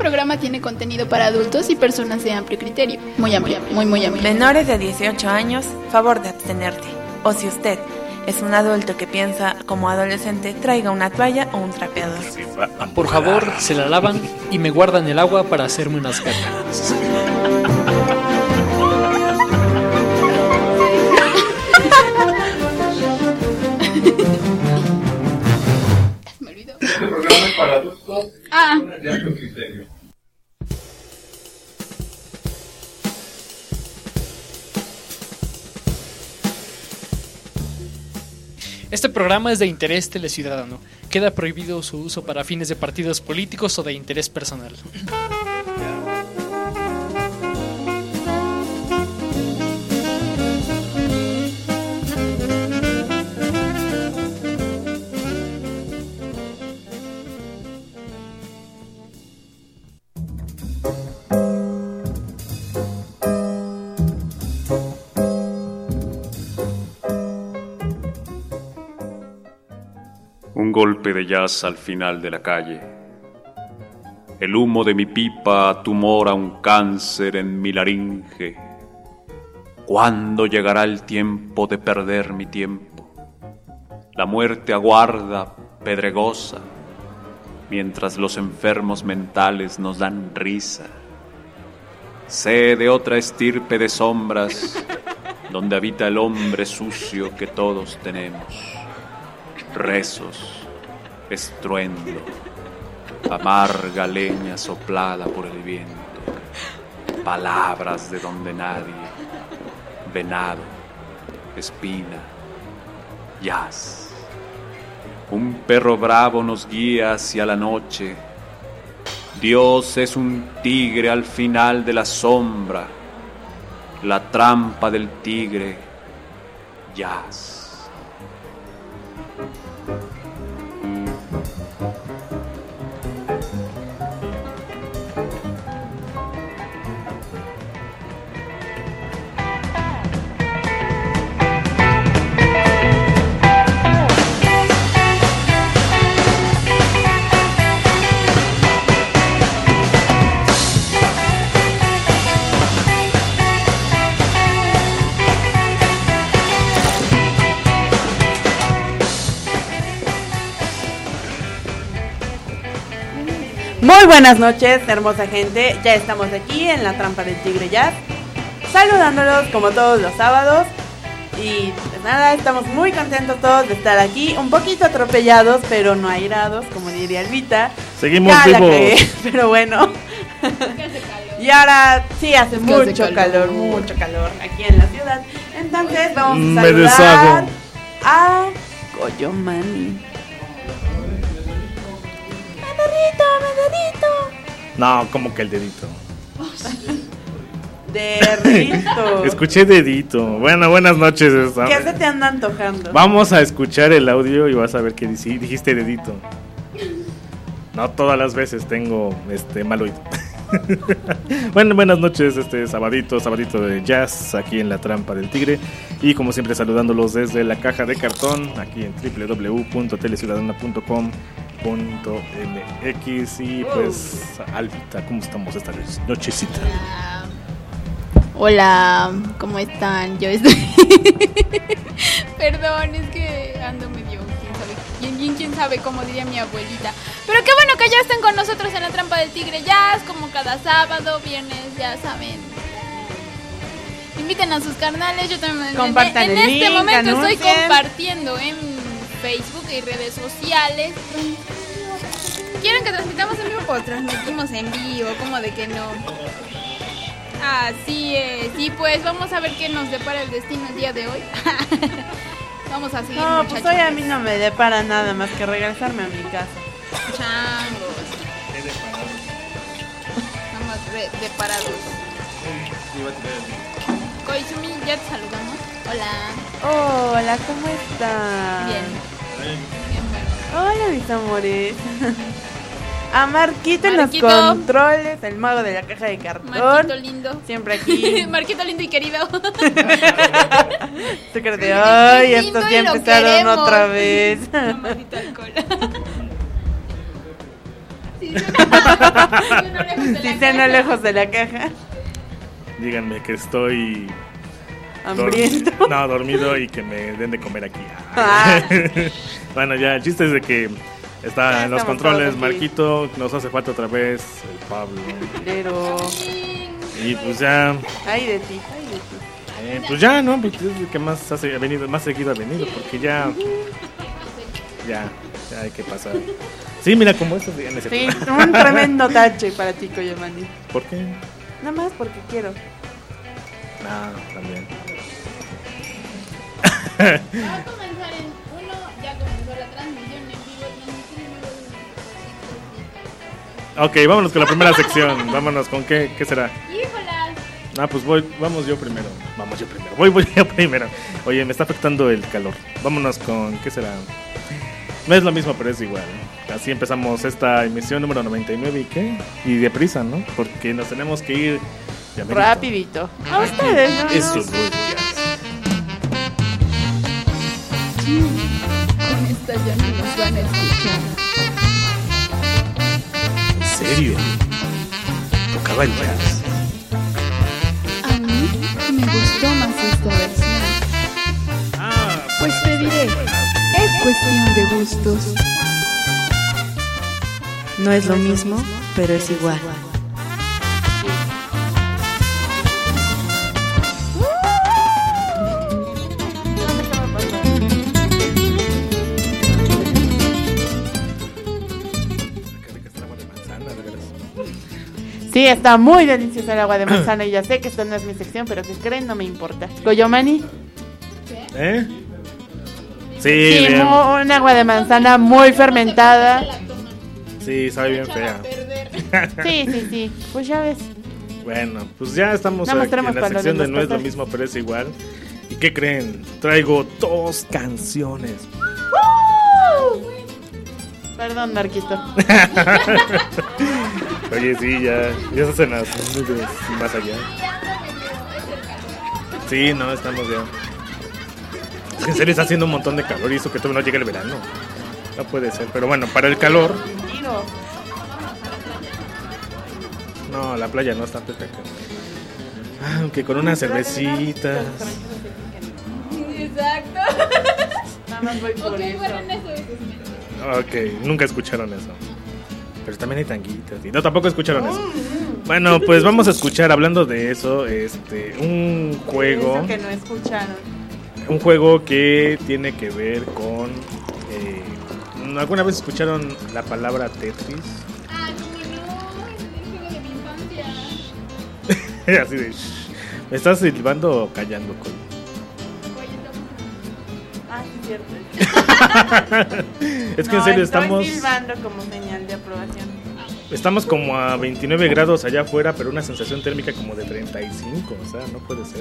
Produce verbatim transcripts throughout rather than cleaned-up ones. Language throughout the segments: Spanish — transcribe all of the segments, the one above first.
programa tiene contenido para adultos y personas de amplio criterio. Muy amplio, muy, muy amplio. Menores de dieciocho años, favor de abstenerte. O si usted es un adulto que piensa como adolescente, traiga una toalla o un trapeador. Por favor, se la lavan y me guardan el agua para hacerme unas catas. Me olvidó. Este programa es para adultos Ah. de amplio criterio. Este programa es de interés teleciudadano. Queda prohibido su uso para fines de partidos políticos o de interés personal. Un golpe de jazz al final de la calle. El humo de mi pipa tumora un cáncer en mi laringe. ¿Cuándo llegará el tiempo de perder mi tiempo? La muerte aguarda, pedregosa, mientras los enfermos mentales nos dan risa. Sé de otra estirpe de sombras, donde habita el hombre sucio que todos tenemos. Rezos, estruendo, amarga leña soplada por el viento, palabras de donde nadie, venado, espina, jazz. Un perro bravo nos guía hacia la noche. Dios es un tigre al final de la sombra, la trampa del tigre, jazz. Muy buenas noches, hermosa gente. Ya estamos aquí en la trampa del Tigre Jazz, saludándolos como todos los sábados. Y pues nada, estamos muy contentos todos de estar aquí, un poquito atropellados, pero no airados, como diría Elvita. Seguimos Ya la vivos. cagué, pero bueno. Y ahora sí hace mucho calor, mucho calor aquí en la ciudad. Entonces vamos a Me saludar deshago. a Coyomani. Mededito, mededito. No, como que el dedito. Dedito. Escuché dedito. Bueno, buenas noches. esta- ¿Qué se te anda antojando? Vamos a escuchar el audio y vas a ver que dici- dijiste dedito. No todas las veces tengo este mal oído. Bueno, buenas noches, este sabadito, sabadito de jazz aquí en la trampa del tigre. Y como siempre saludándolos desde la caja de cartón, aquí en doble u doble u doble u punto teleciudadana punto com punto m x. Y pues, Alvita, ¿cómo estamos esta nochecita? Hola, ¿cómo están? Yo estoy... Perdón, es que ando medio... ¿Quién sabe? ¿Quién, quién, quién sabe? Como diría mi abuelita. Pero qué bueno que ya estén con nosotros en la trampa del Tigre Jazz, como cada sábado, viernes, ya saben. Inviten a sus carnales, yo también... Compartan en, en el este link, momento estoy anuncien. compartiendo en Facebook y redes sociales. ¿Quieren que transmitamos en vivo? Pues transmitimos en vivo, como de que no... Así es, y pues vamos a ver qué nos depara el destino el día de hoy. Vamos a seguir, No, muchachos. pues hoy a mí no me depara nada más que regresarme a mi casa. Changos. Estamos re- deparados. Koizumi, ya te saludamos. Hola. Hola, ¿cómo están? Bien. Bien, bueno. Hola, mis amores. A Marquito, en Marquito. los controles, el mago de la caja de cartón. Marquito lindo. Siempre aquí. Marquito lindo y querido. Tú crees de, ay, Lindo estos y ya lo empezaron queremos. otra vez. No, maldito alcohol. Sí, sí, sí, uno lejos de la Si están caja. lejos de la caja. Díganme que estoy Hambriento. dormi- no, dormido y que me den de comer aquí. Ah. Bueno, ya el chiste es de que está Ya en los estamos controles todos aquí. Marquito, nos hace falta otra vez el Pablo. Pero. Y pues ya, Ay de ti, ay de ti. eh, pues ya, ¿no? Pues es el que más ha se- ha venido, más seguido ha venido, porque ya, ya, ya hay que pasar. Sí, mira cómo eso en ese Sí, un tremendo tache para ti, Koyomani. ¿Por qué? Nada más porque quiero. Ah, también. Va a comenzar en uno, ya comenzó la transmisión en vivo, transmisión número Ok, vámonos con la primera sección. Vámonos con qué, qué será. ¡Híjolas! Ah, pues voy, vamos yo primero. Vamos yo primero. Voy, voy yo primero. Oye, me está afectando el calor. Vámonos con qué será. No es lo mismo, pero es igual. Así empezamos esta emisión número noventa y nueve y qué. Y deprisa, ¿no? Porque nos tenemos que ir ya merito. Rapidito. A ustedes, ¿no? Eso no es jazz. Con esta ya no nos van a escuchar. ¿En serio? Tocaba el jazz. A mí me gustó más esta versión. Ah, Pues te diré, es cuestión de gustos. No es lo mismo, pero es igual. qué rica está el agua de manzana, de veras. Sí, está muy deliciosa el agua de manzana y ya sé que esta no es mi sección, pero que creen, no me importa. Koyomani. ¿Eh? Sí, Sí, bien. mu- un agua de manzana muy fermentada. Sí, sabe bien fea. Sí, sí, sí. Pues ya ves. Bueno, pues ya estamos Nada más aquí tenemos en la para lo de sección de los No es lo pasajes. mismo, pero es igual. ¿Y qué creen? Traigo dos canciones. Perdón, Marquito. Oye, sí, ya, ya se hacen las nubes y más allá. Sí, no, estamos ya. Es que en serio está haciendo un montón de calor y eso que todavía no llega el verano. No puede ser, pero bueno, para el calor. No, la playa no está perfecta. Ah, aunque con unas cervecitas. Exacto. Nada más voy por Ok, eso. bueno, en eso es. Ok, nunca escucharon eso. Pero también hay tanguitas. Y no, tampoco escucharon eso. Bueno, pues vamos a escuchar, hablando de eso, este, un juego. Eso que no escucharon. Un juego que tiene que ver con... Eh, ¿alguna vez escucharon la palabra Tetris? Ah, como no, es el juego de mi infancia. Así de... shh. ¿Me estás silbando o callando, Col? Ah, sí, cierto. Es que No, en serio estoy estamos... silbando como señal de aprobación. Estamos como a veintinueve grados allá afuera, pero una sensación térmica como de treinta y cinco. O sea, no puede ser.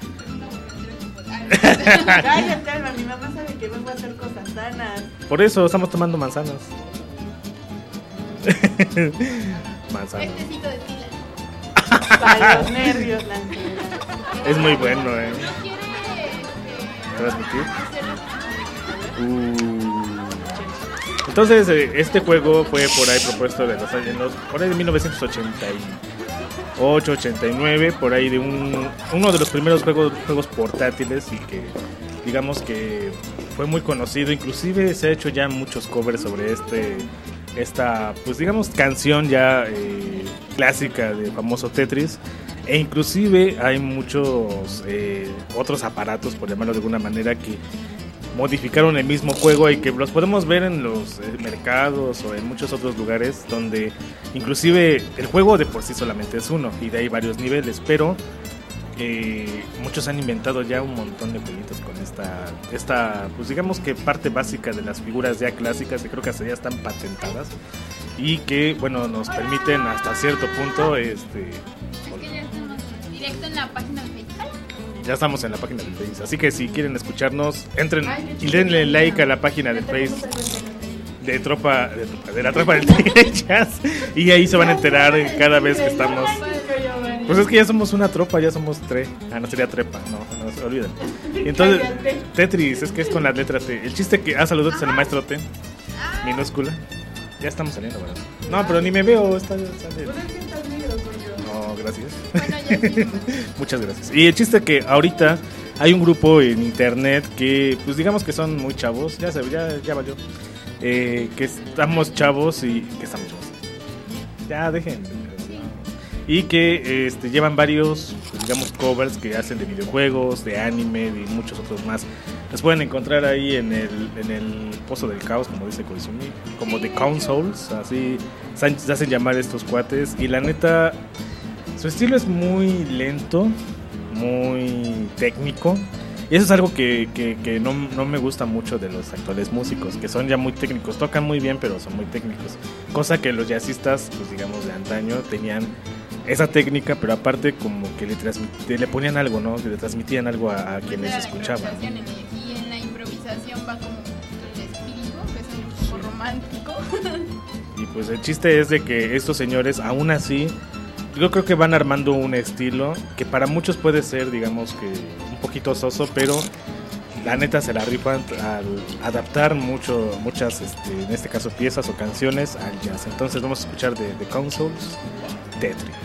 Cállate, Alma, mi mamá sabe que vengo a hacer cosas sanas. Por eso estamos tomando manzanas. Manzanas. Tecito de tila. Para los nervios, la ansiedad. Es muy bueno, eh. ¿Quiere este, Transmitir. hacer Uh. Entonces, eh, este juego fue por ahí propuesto de los años, por ahí de mil novecientos ochenta y ocho, ochenta y nueve, por ahí de un, uno de los primeros juegos, juegos portátiles y que digamos que fue muy conocido, inclusive se ha hecho ya muchos covers sobre este, esta, pues digamos, canción ya eh, clásica de famoso Tetris. E inclusive hay muchos eh, otros aparatos, por llamarlo de alguna manera, que modificaron el mismo juego y que los podemos ver en los eh, mercados o en muchos otros lugares donde inclusive el juego de por sí solamente es uno y de ahí varios niveles, pero eh, muchos han inventado ya un montón de jueguitos con esta, esta, pues digamos que parte básica de las figuras ya clásicas que creo que hasta ya están patentadas y que, bueno, nos permiten hasta cierto punto, este, que ya estamos directo en la página de Facebook? ya estamos en la página de Facebook, así que si quieren escucharnos, entren y denle like a la página de Facebook de tropa, de, tropa, de la tropa del Tigre Jazz, y ahí se van a enterar cada vez que estamos. Pues es que ya somos una tropa, ya somos tre. Ah, no sería trepa, no, no se olviden. Y entonces, Tetris, es que es con las letras T. El chiste que, ah, saludos al maestro T, minúscula. Ya estamos saliendo, ¿verdad? No, pero ni me veo. Está, está bien. No, gracias. Bueno, ya sí. Muchas gracias. Y el chiste que ahorita hay un grupo en internet que, pues digamos que son muy chavos. Ya se ya, ya valió. Eh, que estamos chavos y... Que estamos chavos. Ya, dejen. Y que este, llevan varios, pues, digamos, covers que hacen de videojuegos, de anime, de muchos otros más. Los pueden encontrar ahí en el, en el Pozo del Caos, como dice Koizumi, como The Consoles, así se hacen llamar estos cuates. Y la neta, su estilo es muy lento, muy técnico. Y eso es algo que, que, que no, no me gusta mucho de los actuales músicos, que son ya muy técnicos, tocan muy bien, pero son muy técnicos. Cosa que los jazzistas, pues digamos, de antaño tenían esa técnica, pero aparte como que le, transmit- le ponían algo, ¿no? Que le transmitían algo a, a quienes La escuchaban. improvisación, y en la improvisación va como el espíritu, que es un poco romántico. Y pues el chiste es de que estos señores, aún así, yo creo que van armando un estilo que para muchos puede ser, digamos que un poquito soso, pero la neta se la rifan al adaptar mucho, muchas, este, en este caso piezas o canciones al jazz. Entonces vamos a escuchar de The Consoles, Tetris.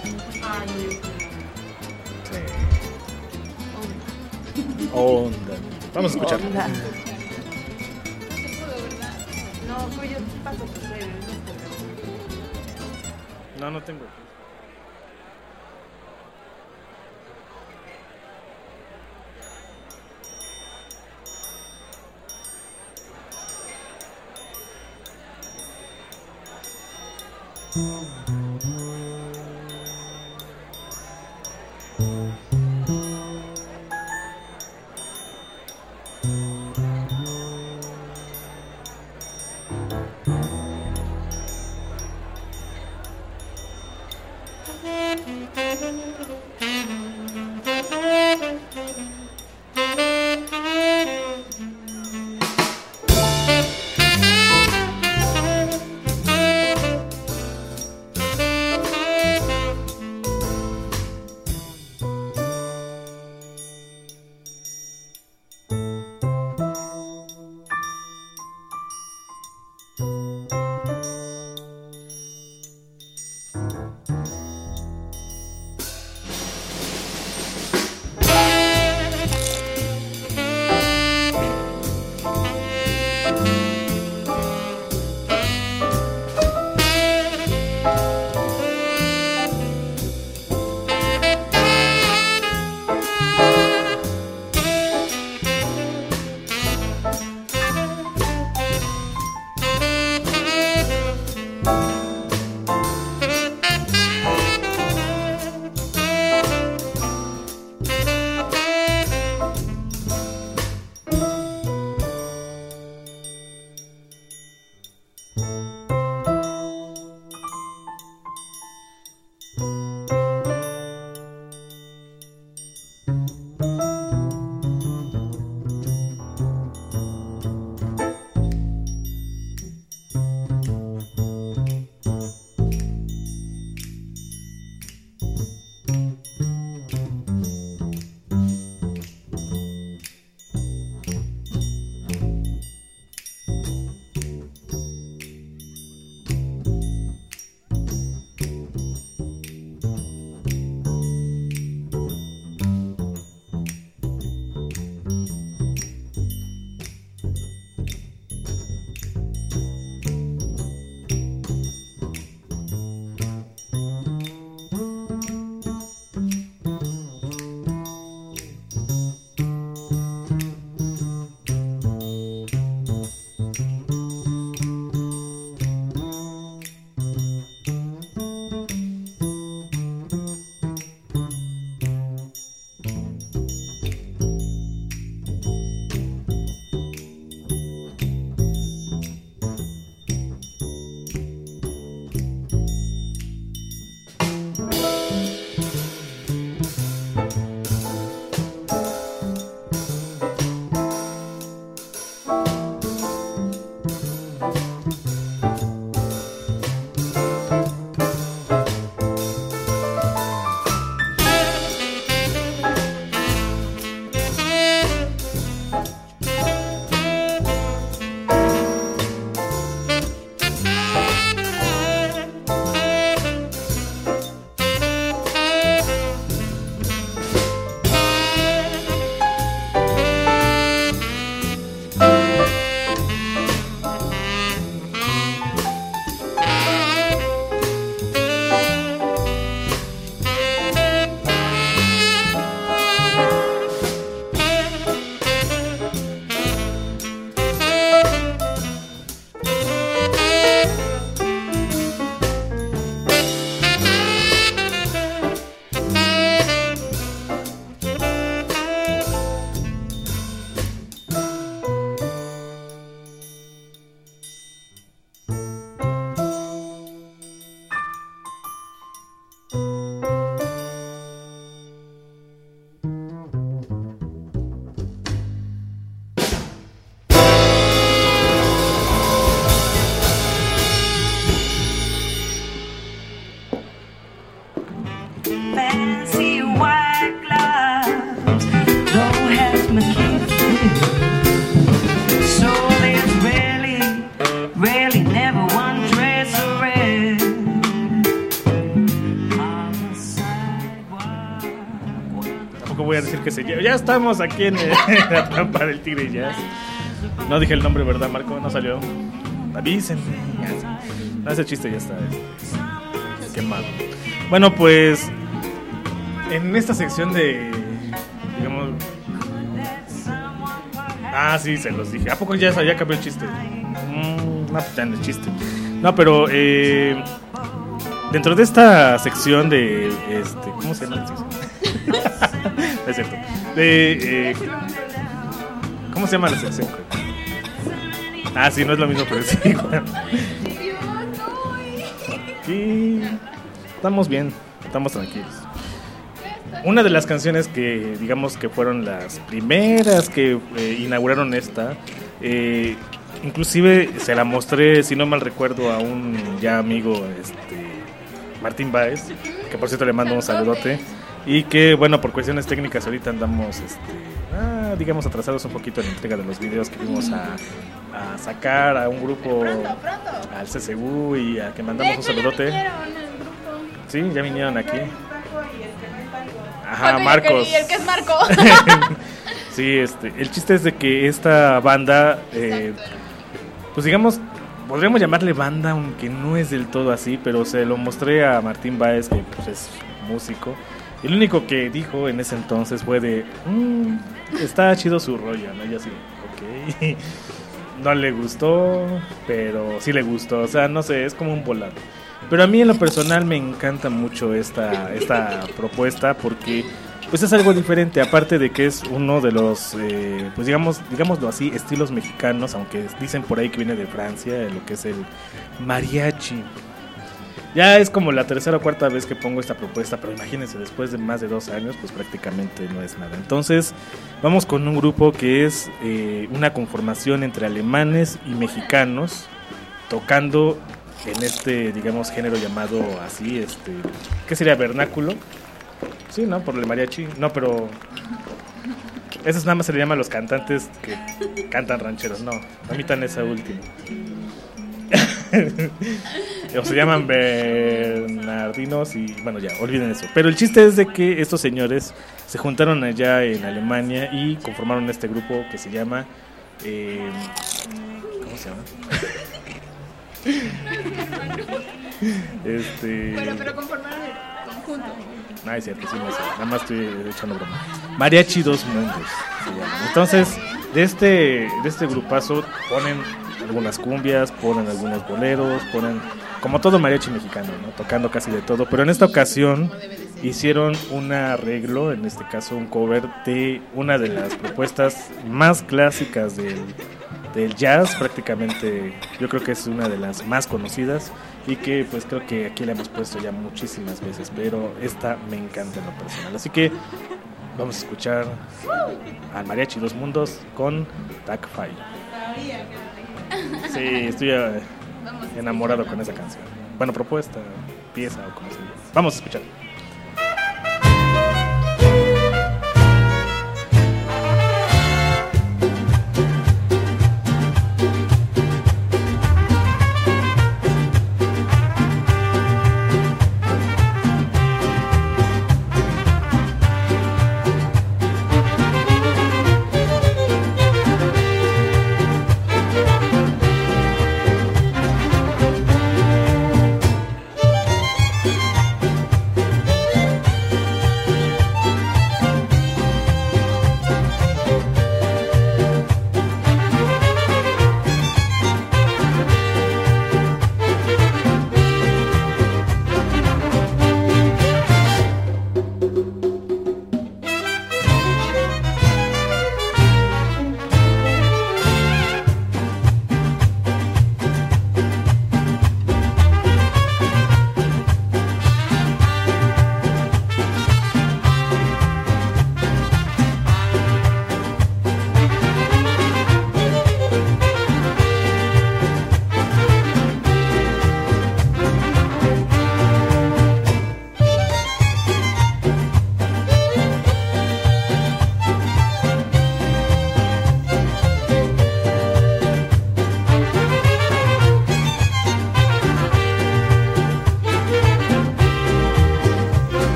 Sí. Onda. Vamos a escuchar. Onda. No se pudo, ¿verdad? No, pues yo paso tu serio. No, no tengo. tampoco voy a decir que se lleva. Ya estamos aquí en, el, en la trampa del Tigre Jazz. No dije el nombre, ¿verdad, Marco? No salió. Avísenme. No, ese chiste ya está. Es, quemado. Bueno, pues en esta sección de, digamos... Ah, sí, se los dije. ¿A poco ya, ya cambió el chiste? Mm, no, ya no es chiste. No, pero eh, dentro de esta sección de... este, ¿cómo se llama la sección? Es cierto. De, eh, ¿cómo se llama la sección? Ah, sí, no es lo mismo, pero sí. Bueno. Sí, estamos bien, estamos tranquilos. Una de las canciones que digamos que fueron las primeras que eh, inauguraron esta, eh, inclusive se la mostré, si no mal recuerdo, a un ya amigo, este, Martín Báez, que por cierto le mando un saludote, y que bueno, por cuestiones técnicas ahorita andamos, este, ah, digamos atrasados un poquito en la entrega de los videos que vimos a, a sacar a un grupo, pronto, pronto. al C C U, y a que mandamos De hecho, un saludote. Ya vinieron el grupo. Sí, ya vinieron aquí. Ajá, Paco y Marcos. Y el que es Marco. Sí, este, el chiste es de que esta banda, eh, pues digamos, podríamos llamarle banda, aunque no es del todo así, pero se lo mostré a Martín Báez, que pues es músico, y lo único que dijo en ese entonces fue de, mmm, está chido su rollo, ¿no? Y yo así, ok, no le gustó, pero sí le gustó, o sea, no sé, es como un volado. Pero a mí en lo personal me encanta mucho esta, esta propuesta porque pues es algo diferente, aparte de que es uno de los, eh, pues digamos, digámoslo así, estilos mexicanos, aunque dicen por ahí que viene de Francia, lo que es el mariachi. Ya es como la tercera o cuarta vez que pongo esta propuesta, pero imagínense, después de más de dos años, pues prácticamente no es nada. Entonces, vamos con un grupo que es eh, una conformación entre alemanes y mexicanos, tocando en este, digamos, género llamado así, este, ¿qué sería? ¿Vernáculo? Sí, ¿no? Por el mariachi. No, pero esos nada más se le llaman a los cantantes que cantan rancheros. No, omitan esa última. O se llaman bernardinos y bueno, ya, olviden eso. Pero el chiste es de que estos señores se juntaron allá en Alemania y conformaron este grupo que se llama eh, ¿cómo se llama? Este... Bueno, pero conformaron el conjunto. No, es cierto, sí, no sé. Nada más estoy echando broma. Mariachi Dos Mundos se llama. Entonces, de este, de este grupazo ponen algunas cumbias, ponen algunos boleros, ponen como todo mariachi mexicano, ¿no? Tocando casi de todo. Pero en esta ocasión hicieron un arreglo, en este caso un cover de una de las propuestas más clásicas del, del jazz, prácticamente yo creo que es una de las más conocidas y que pues creo que aquí la hemos puesto ya muchísimas veces, pero esta me encanta en lo personal. Así que vamos a escuchar al Mariachi Dos Mundos con Tac Fire. Sí, estoy eh, enamorado con esa canción. Bueno, propuesta, pieza o como se diga. Vamos a escuchar.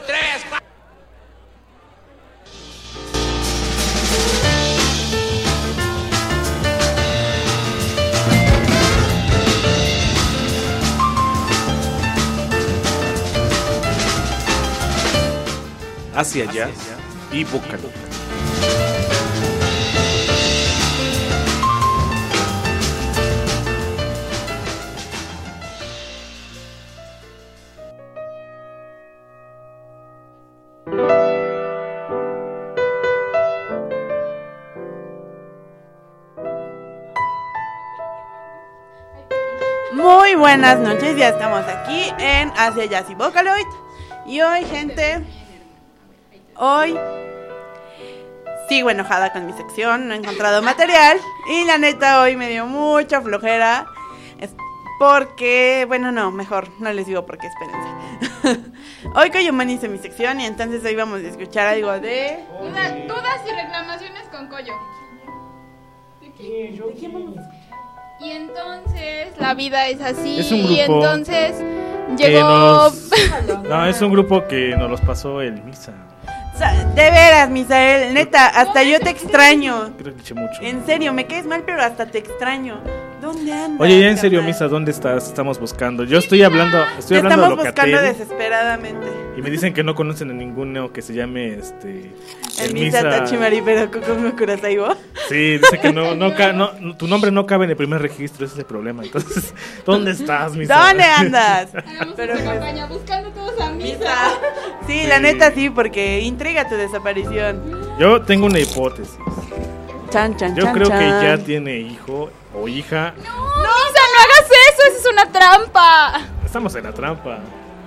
tres, cuatro. Hacia allá y Vocaloid. Muy buenas noches, ya estamos aquí en Hacia Jazz y Vocaloid. Y hoy, gente, hoy sigo enojada con mi sección, no he encontrado material. Y la neta, hoy me dio mucha flojera. Es porque, bueno, no, mejor no les digo por qué, espérense. Hoy Coyomani hizo mi sección y entonces hoy vamos a escuchar algo de... Dudas, dudas y reclamaciones con Coyo. ¿De qué? ¿De qué vamos a escuchar? Y entonces la vida es así. Es un grupo y entonces que llegó. nos- No, es un grupo que nos los pasó el Misa. O sea, de veras, Misael, neta, hasta yo te extraño. Creo que eché mucho. En serio, me caes mal, pero hasta te extraño. ¿Dónde andas? Oye, ya en serio, carnal? Misa, ¿dónde estás? Estamos buscando. Yo estoy hablando, estoy Te hablando estamos de buscando Locatel desesperadamente. y me dicen que no conocen a ninguno que se llame este El Misa Tachimari, pero Kokoko Kurasaibo. Sí, dice que no, no, ca- no, tu nombre no cabe en el primer registro, ese es el problema. Entonces, ¿dónde estás, Misa? ¿Dónde andas? Hagamos Pero una pues, campaña buscando todos a misa. Misa. Sí, la Sí. neta sí, porque intriga tu desaparición. Yo tengo una hipótesis. Chan, chan, Yo chan, creo que chan. ya tiene hijo o hija. No, Misa, no hagas eso, eso es una trampa. Estamos en la trampa.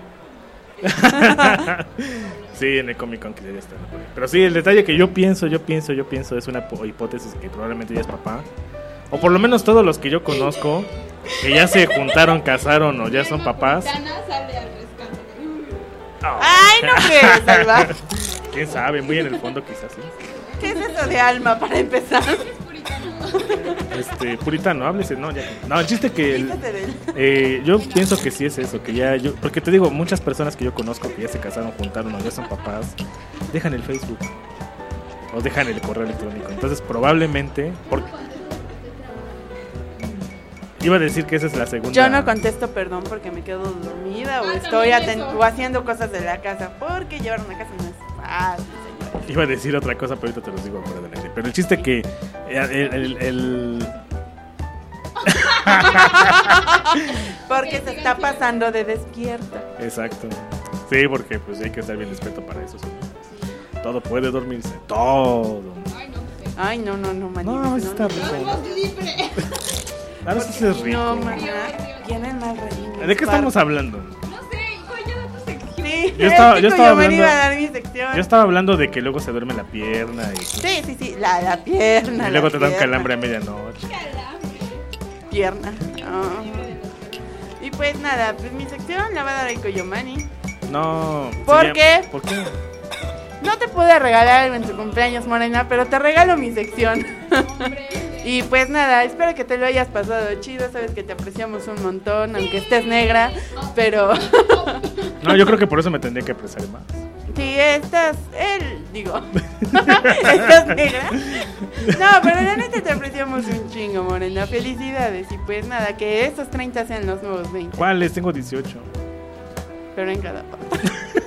Sí, en el Comic Con que ya está. Pero sí, el detalle que yo pienso, yo pienso, yo pienso es una po- hipótesis que probablemente ya es papá. O por lo menos todos los que yo conozco que ya se juntaron, casaron o ya son papás. Tana sale al rescate. Oh. Ay, no crees, Salva. Quién sabe, muy en el fondo quizás sí. ¿Qué es eso de alma para empezar? Este, puritano, háblese, no, ya. No, el chiste que el- Quítate de él. eh, yo pienso que sí es eso, que ya yo, porque te digo, muchas personas que yo conozco que ya se casaron, juntaron o ya son papás, dejan el Facebook o dejan el correo electrónico. Entonces, probablemente, porque iba a decir que esa es la segunda. Yo no contesto perdón porque me quedo dormida o Ah, estoy también aten- eso. o haciendo cosas de la casa. Porque llevar una casa no es fácil, señores. Iba a decir otra cosa, pero ahorita te los digo fuera del aire. Pero el chiste que eh, el, el- el- Porque se está pasando de despierta. Exacto. Sí, porque pues hay que estar bien despierto para eso. ¿Sí? Todo puede dormirse, todo. Ay, no sé. Ay, no, no, no, manito. No, eso está no, rico. Somos libre. Claro, eso sí es rico. No, maná. ¿Quién es más rico? ¿De qué estamos hablando? No sé, hijo, ya da tu sección. Sí, Yo estaba- es que yo estaba Coyomani hablando- iba a dar mi sección. Yo estaba hablando de que luego se duerme la pierna y, Sí, sí, sí, la, la pierna. y luego la te da un pierna. calambre a medianoche. Pierna. Ah. Y pues nada, pues mi sección la va a dar el Coyomani. No. ¿Por se llama- qué? ¿Por qué? No te pude regalar algo en tu cumpleaños, Morena, pero te regalo mi sección. Y pues nada, espero que te lo hayas pasado chido. Sabes que te apreciamos un montón, aunque estés negra. Pero No, yo creo que por eso me tendría que apreciar más. si estás, él, digo, estás negra. No, pero la neta te apreciamos un chingo, Morena. Felicidades. Y pues nada, que estos treinta sean los nuevos veinte. ¿Cuáles? Tengo dieciocho. Pero en cada parte.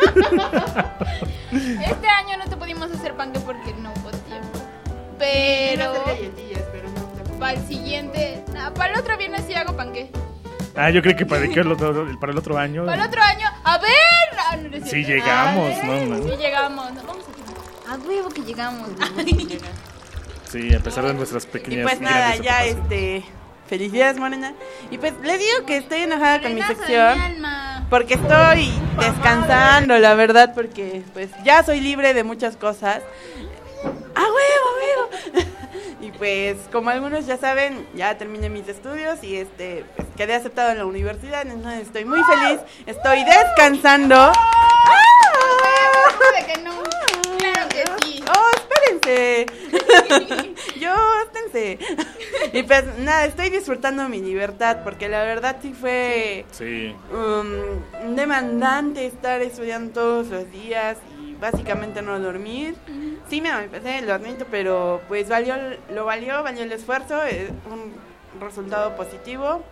Este año no te pudimos hacer panque porque no hubo tiempo. Pero para el siguiente, nah, para el otro viernes sí hago panque. Ah, yo creo que para, que el otro, para el otro año. Para el otro año, a ver. Ah, no, no es Sí cierto. llegamos, A no, ver, man. Sí llegamos. No, vamos a tiempo. A huevo que llegamos. Sí, a pesar de nuestras Y pequeñas pues y nada, grandes ya ocupaciones. este. Felicidades, Morena. Y pues le digo que estoy enojada con mi Frenazo de sección. mi alma. Porque estoy descansando, la verdad, porque pues ya soy libre de muchas cosas. ¡Ah, huevo, huevo! Y pues, como algunos ya saben, ya terminé mis estudios y este pues, quedé aceptado en la universidad, entonces estoy muy feliz, estoy descansando. ¡Ah! De que no. Claro que sí. ¡Oh, espérense! Yo, espérense. Y pues nada, estoy disfrutando mi libertad porque la verdad sí fue Sí. um, demandante estar estudiando todos los días y básicamente no dormir. Sí me empecé el dormito, pero pues valió, lo valió, valió el esfuerzo, es un resultado positivo.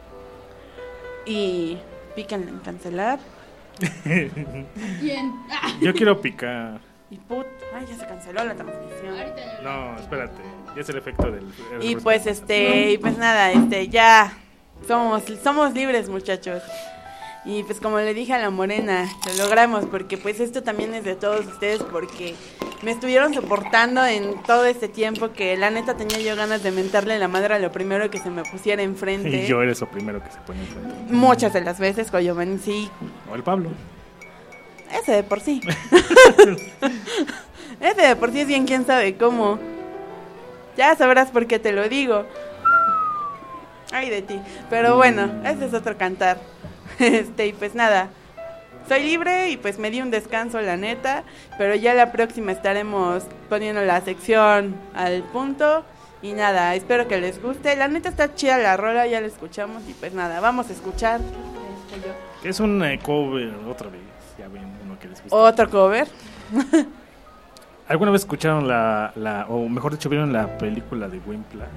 Y píquenle en cancelar. Bien. Ah, Yo quiero picar. Y put, ay, ya se canceló la transmisión. ahorita ya. No, espérate. Ya es el efecto del. el Y respeto. pues este, y pues nada, este, ya somos, somos libres, muchachos. Y pues como le dije a la morena, lo logramos porque pues esto también es de todos ustedes porque me estuvieron soportando en todo este tiempo que la neta tenía yo ganas de mentarle la madre a lo primero que se me pusiera enfrente. Y yo eres lo primero que se pone enfrente. Muchas de las veces, Coyoman, sí, O el Pablo. ese de por sí. Ese de por sí es bien quién sabe cómo. Ya sabrás por qué te lo digo. Ay de ti. Pero bueno, ese es otro cantar. Este, y pues nada. Soy libre y pues me di un descanso, la neta. Pero ya la próxima estaremos poniendo la sección al punto. Y nada, espero que les guste. La neta está chida la rola, ya la escuchamos. Y pues nada, vamos a escuchar. Este, yo. Que es un eh, cover otra vez. Ya ven uno que les gusta. Otro cover. ¿Alguna vez escucharon la, la. O mejor dicho, vieron la película de Whiplash?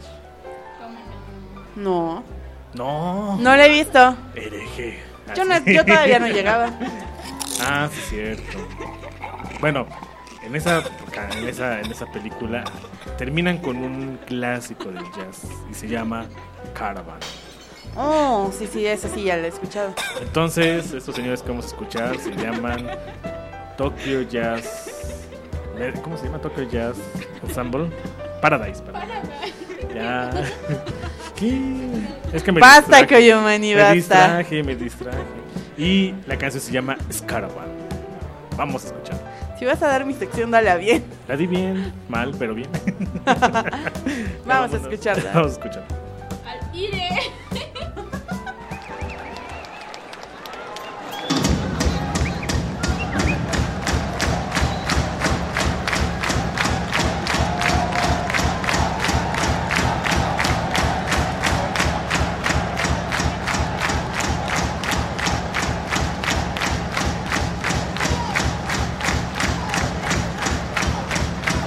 No, No. no la he visto. Hereje. Yo, no, Así. yo todavía no llegaba. Ah, sí, cierto. Bueno, en esa, en esa, en esa película terminan con un clásico del jazz y se llama Caravan. Oh, sí, sí, eso sí, ya lo he escuchado. Entonces, estos señores que vamos a escuchar se llaman Tokyo Jazz. ¿Cómo se llama? Tokyo Jazz Ensemble. Paradise. Paradise. Ya. ¿Qué? Es que me Basta, distraje. Coyomani, Me basta. distraje, me distraje. Y la canción se llama Scaravan. Vamos a escuchar. Si vas a dar mi sección, dala bien. La di bien, mal, pero bien. Vamos a Vámonos. escucharla. Vamos a escucharla. Al ire.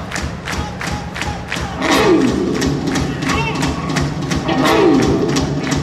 Thank you.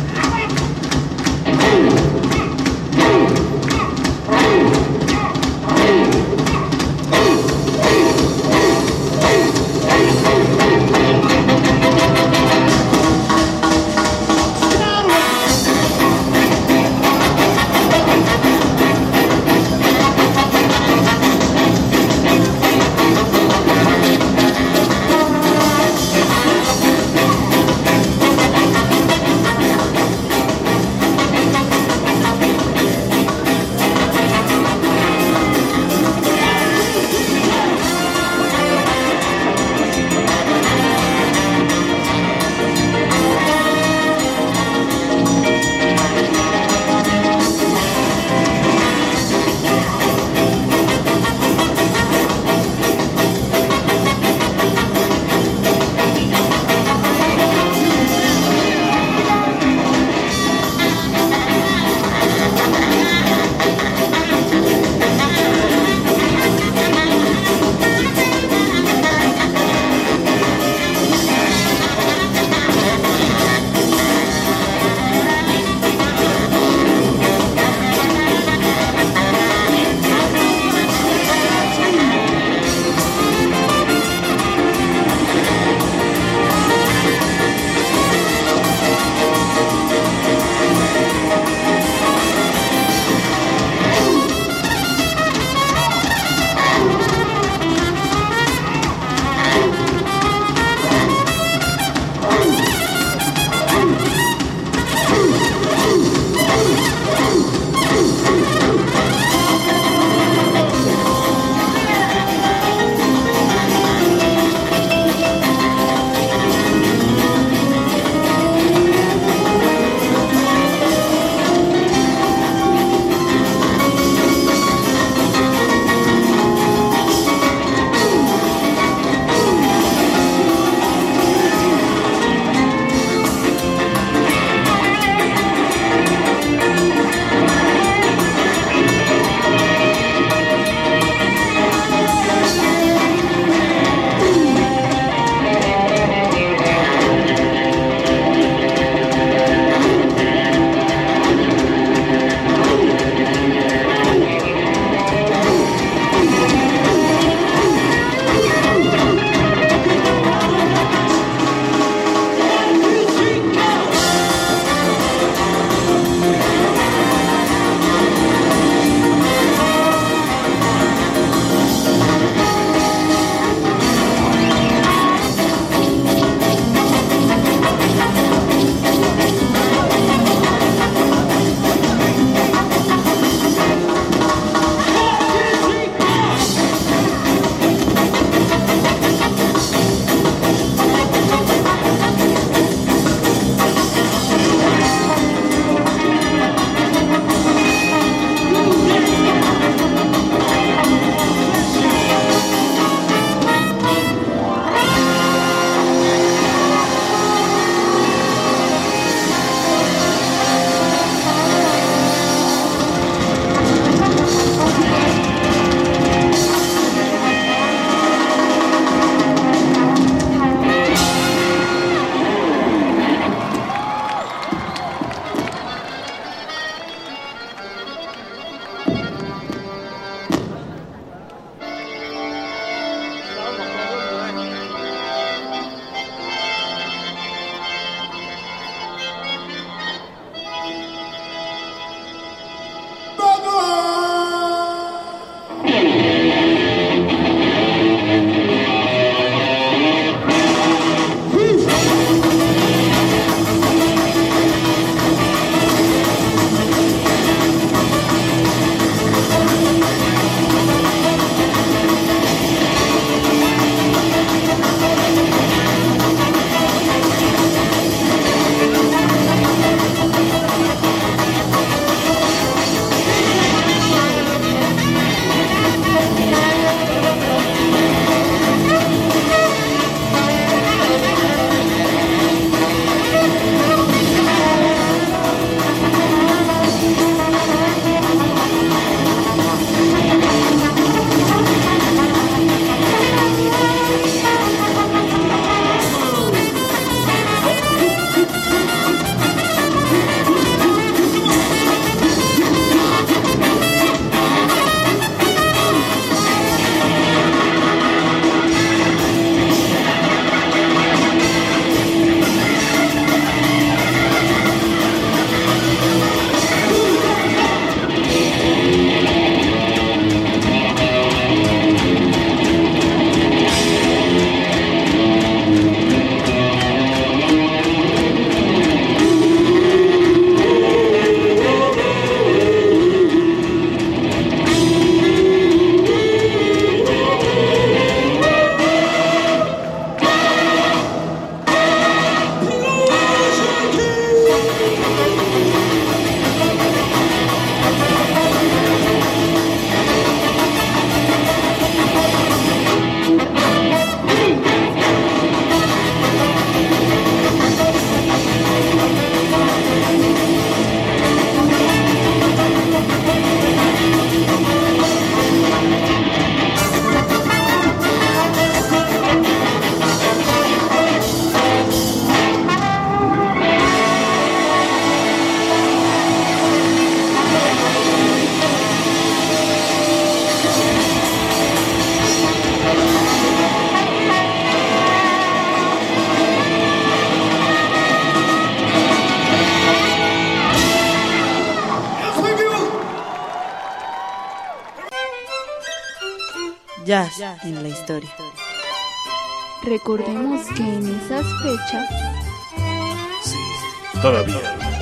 Jazz en la historia. Recordemos que en esas fechas Sí, todavía.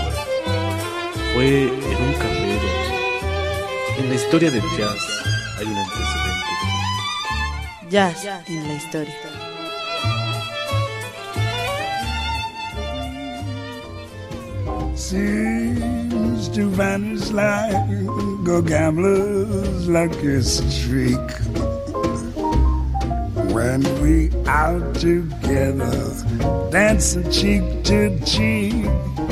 Fue en un café. En la historia del jazz hay un antecedente. Jazz en la historia. Seems to vanish like a gambler's lucky streak. When we out together, dancing cheek to cheek.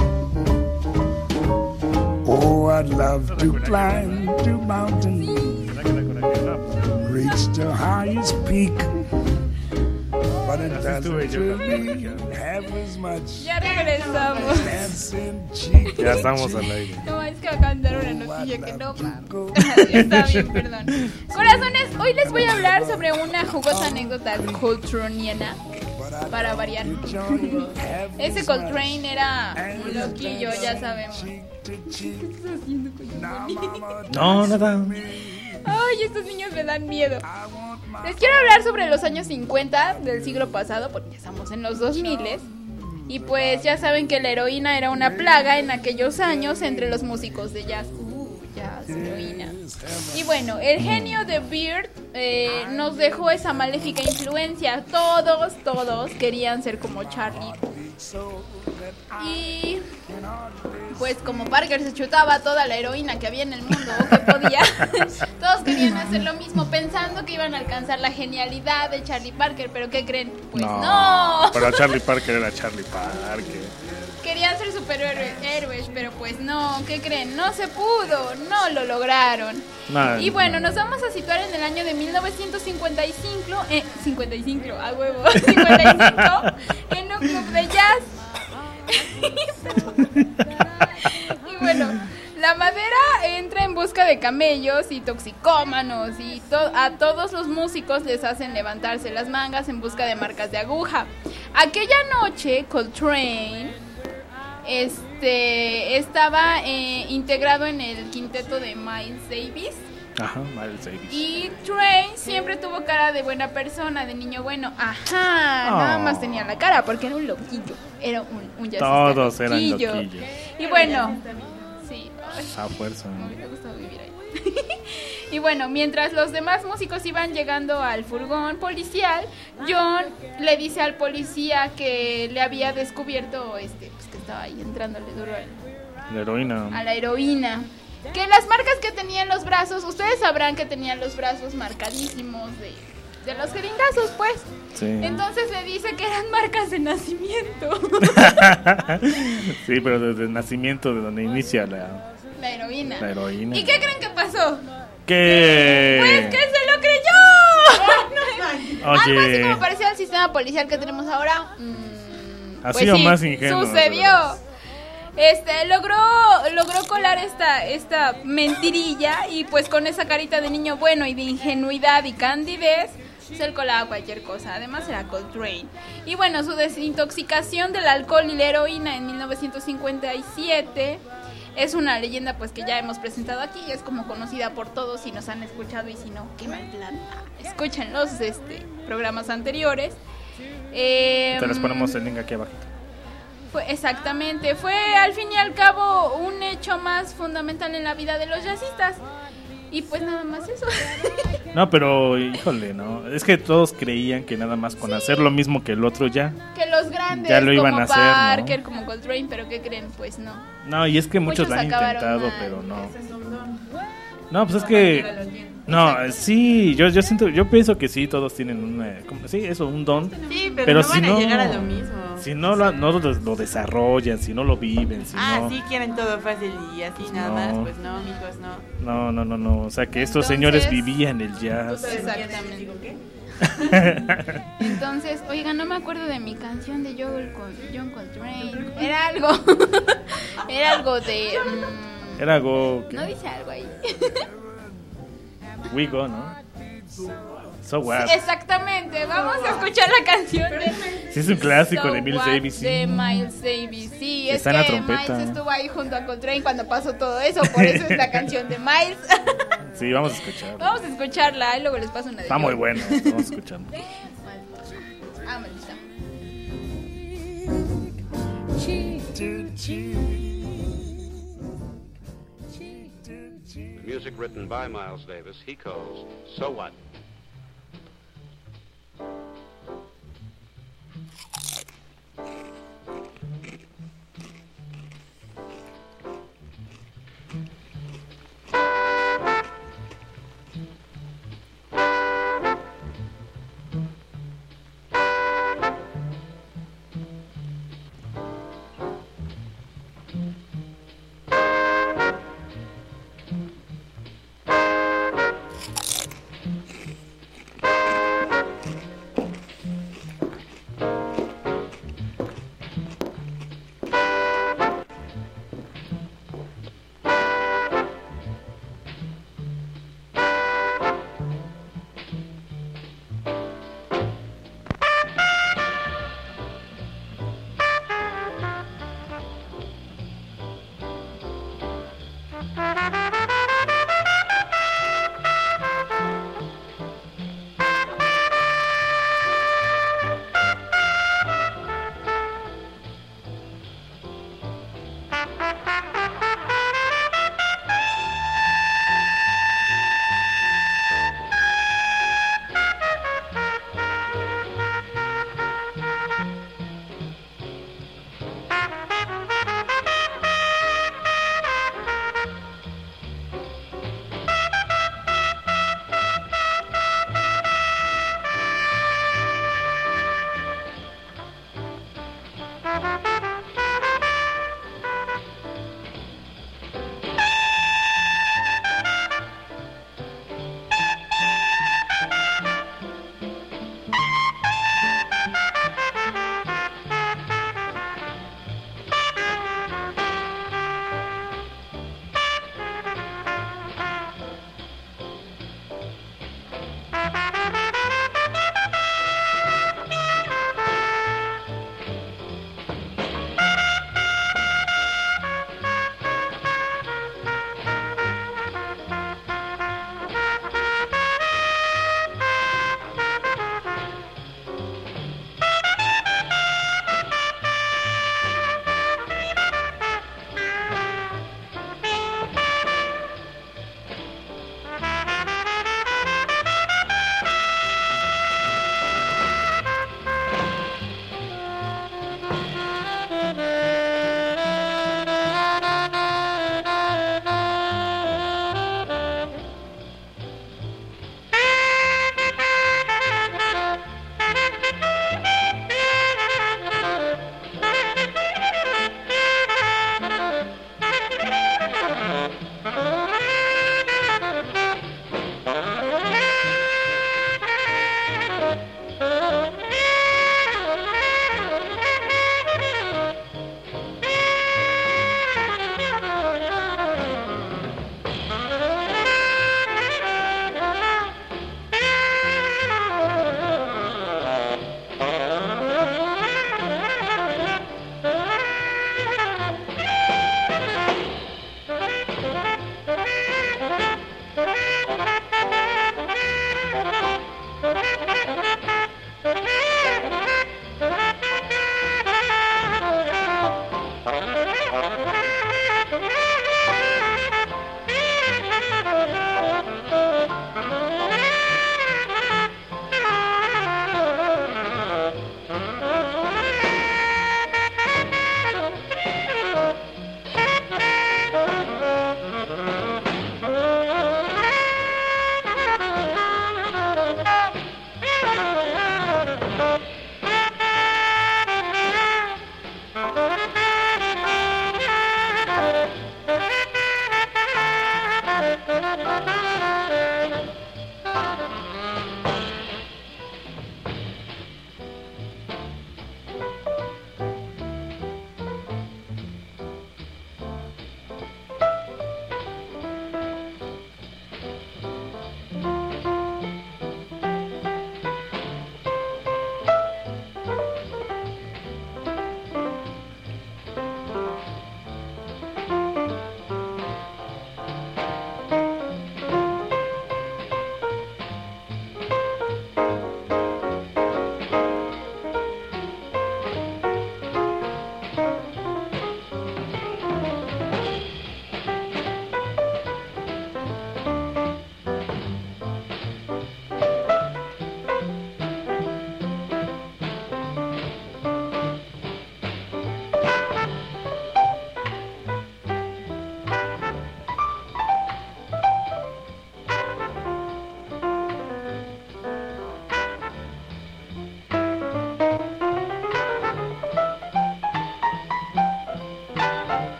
Oh, I'd love to climb to mountain, reach the highest peak. But it doesn't thrill me half as much. ya regresamos. Dancing cheek Ya estamos al aire. No, es que acá andar una noticia que no. Está bien, perdón. Corazones, hoy les voy a hablar sobre una jugosa anécdota coltroniana. Para variar. Ese Coltrane era un loquillo, ya sabemos. No, nada. Ay, estos niños me dan miedo. Les quiero hablar sobre los años cincuenta del siglo pasado, porque ya estamos en los dos mil. Y pues ya saben que la heroína era una plaga en aquellos años entre los músicos de jazz. Uh, jazz, heroína. Y bueno, el genio de Bird eh, nos dejó esa maléfica influencia. Todos, todos querían ser como Charlie. Y pues como Parker se chutaba toda la heroína que había en el mundo o que podía, todos querían hacer lo mismo pensando que iban a alcanzar la genialidad de Charlie Parker. Pero ¿qué creen? Pues no, no. Pero Charlie Parker era Charlie Parker. Querían ser superhéroes, pero pues no, ¿qué creen? No se pudo, no lo lograron. No, y bueno, no. nos vamos a situar en el año de mil novecientos cincuenta y cinco, eh, cincuenta y cinco, a huevo, cincuenta y cinco, en un club de jazz. Y bueno, la madera entra en busca de camellos y toxicómanos y to- a todos los músicos les hacen levantarse las mangas en busca de marcas de aguja. Aquella noche, Coltrane este, estaba eh, integrado en el quinteto de Miles Davis. Ajá, Miles Davis. Y Trey siempre tuvo cara de buena persona, de niño bueno. Ajá, Oh. nada más tenía la cara porque era un loquillo. Era un, un jazzista Todos eran loquillo. loquillos. Y bueno, sí, ay, A fuerza. me hubiera gustado vivir ahí. Y bueno, mientras los demás músicos iban llegando al furgón policial, John le dice al policía que le había descubierto, este, pues que estaba ahí entrándole duro al- La heroína. a la heroína. Que las marcas que tenía en los brazos, ustedes sabrán que tenían los brazos marcadísimos de, de los jeringazos, pues. Sí. Entonces le dice que eran marcas de nacimiento. Sí, pero desde el nacimiento de donde inicia la, La heroína. la heroína. ¿Y qué creen que pasó? ¿Qué? Pues que se lo creyó. Algo así Oye, como parecía al sistema policial que tenemos ahora. Mm, Así pues o sí, más ingenuo, sucedió. pero- Este, logró, logró colar esta, esta mentirilla y pues con esa carita de niño bueno y de ingenuidad y candidez, pues él colaba cualquier cosa. Además era Coltrane. Y bueno, su desintoxicación del alcohol y la heroína en mil novecientos cincuenta y siete es una leyenda pues que ya hemos presentado aquí y es como conocida por todos si nos han escuchado y si no, qué mal plan. Escuchen los este, programas anteriores. Eh, te les ponemos el link aquí abajo. Fue, exactamente, fue al fin y al cabo un hecho más fundamental en la vida de los jazzistas. Y pues nada más eso. No, pero híjole, no. Es que todos creían que nada más con hacer lo mismo que el otro ya. Que los grandes Ya lo iban como a hacer, ¿no? Parker, como Coltrane, pero ¿qué creen? Pues no. No, y es que muchos, Muchos lo han acabaron intentado, mal. pero no. No, pues es que no, sí, yo yo siento, yo pienso que sí, todos tienen una, como- sí, eso, un don. Sí, pero, Pero no si van no- a llegar a lo mismo. Si no lo, no lo, lo desarrollan, si no lo viven, si ah, no, sí, quieren todo fácil y así nada no. más. Pues no, amigos, no. no, no, no, no, o sea que estos Entonces- señores vivían el jazz. Exactamente. Entonces, oiga, no me acuerdo de mi canción de John, Col- John Coltrane. Era algo. Era algo de. mm, Era algo que no dice algo ahí. We Go, ¿no? So What. Exactamente, vamos a escuchar la canción de. Sí, es un clásico So de Miles What Davis. Sí. De Miles Davis, sí, Está es en la que trompeta. Miles estuvo ahí junto a Coltrane cuando pasó todo eso, por eso es la canción de Miles. Sí, vamos a escuchar. Vamos a escucharla y luego les paso una de Está muy buena, vamos escuchando. Ah, maldita. Music written by Miles Davis. He calls So What?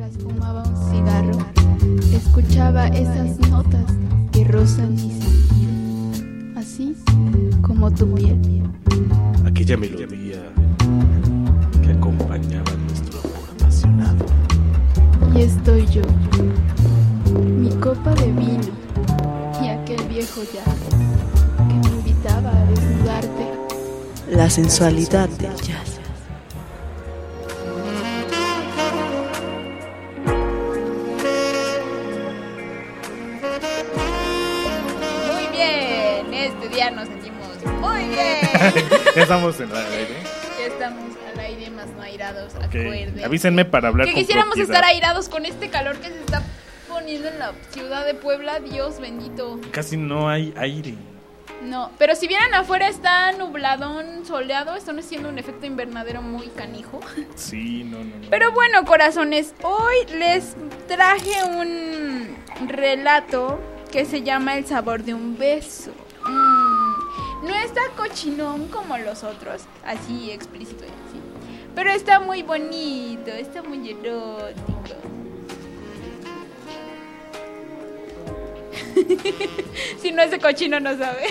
mientras fumaba un cigarro, escuchaba esas notas que rozan mi sentido, así como tu piel. Aquella melodía que acompañaba nuestro amor apasionado. Y estoy yo, mi copa de vino y aquel viejo jazz que me invitaba a desnudarte. La sensualidad del jazz. Ya nos sentimos muy bien. Ya estamos en el aire. Ya estamos al aire, más no airados. Okay. Acuérdense. Avísenme para hablar que con quisiéramos propiedad. estar airados con este calor que se está poniendo en la ciudad de Puebla. Dios bendito. Casi no hay aire. No, pero si vieran afuera está nubladón, soleado, están haciendo un efecto invernadero muy canijo. Sí, no, no, no. Pero bueno, corazones, hoy les traje un relato que se llama El sabor de un beso. Mm, no está cochinón como los otros, así explícito y así, pero está muy bonito, está muy erótico. Si no es de cochino no sabe.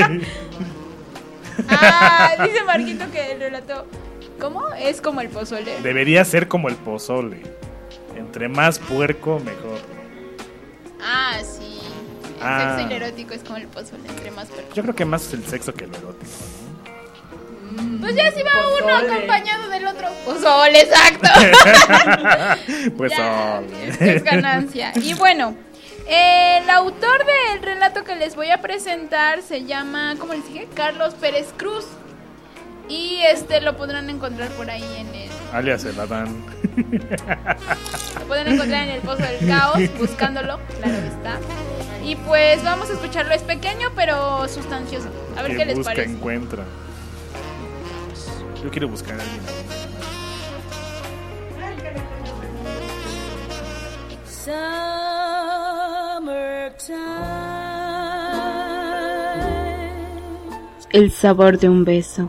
Ah, dice Marquito que el relato, ¿cómo? Es como el pozole. Debería ser como el pozole. Entre más puerco, mejor. Ah, sí. El Ah. sexo y el erótico es como el pozole, entre más puerco. Yo creo que más el sexo que el erótico, ¿no? Pues ya si va Pozole. uno acompañado del otro. Pozole, exacto. Pues Ya, ole. es, es ganancia. Y bueno, el autor del relato que les voy a presentar se llama, ¿cómo les dije? Carlos Pérez Cruz. Y este lo podrán encontrar por ahí en el... Alias el Adán. Lo pueden encontrar en el Pozo del Caos, buscándolo, claro está. Y pues vamos a escucharlo. Es pequeño pero sustancioso. A ver Que qué les busca, parece. encuentra. Yo quiero buscar a alguien. El sabor de un beso.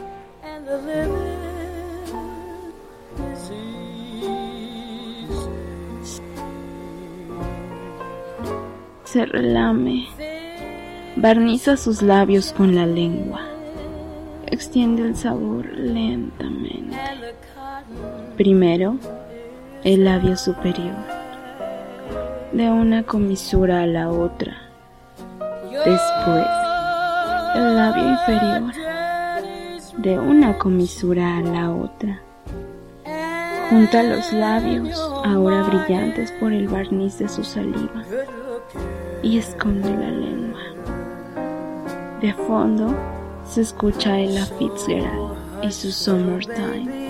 Se relame, barniza sus labios con la lengua, extiende el sabor lentamente. Primero, el labio superior, de una comisura a la otra. Después, el labio inferior, de una comisura a la otra. Junta los labios, ahora brillantes por el barniz de su saliva, y esconde la lengua. De fondo se escucha a Ella Fitzgerald y su Summertime.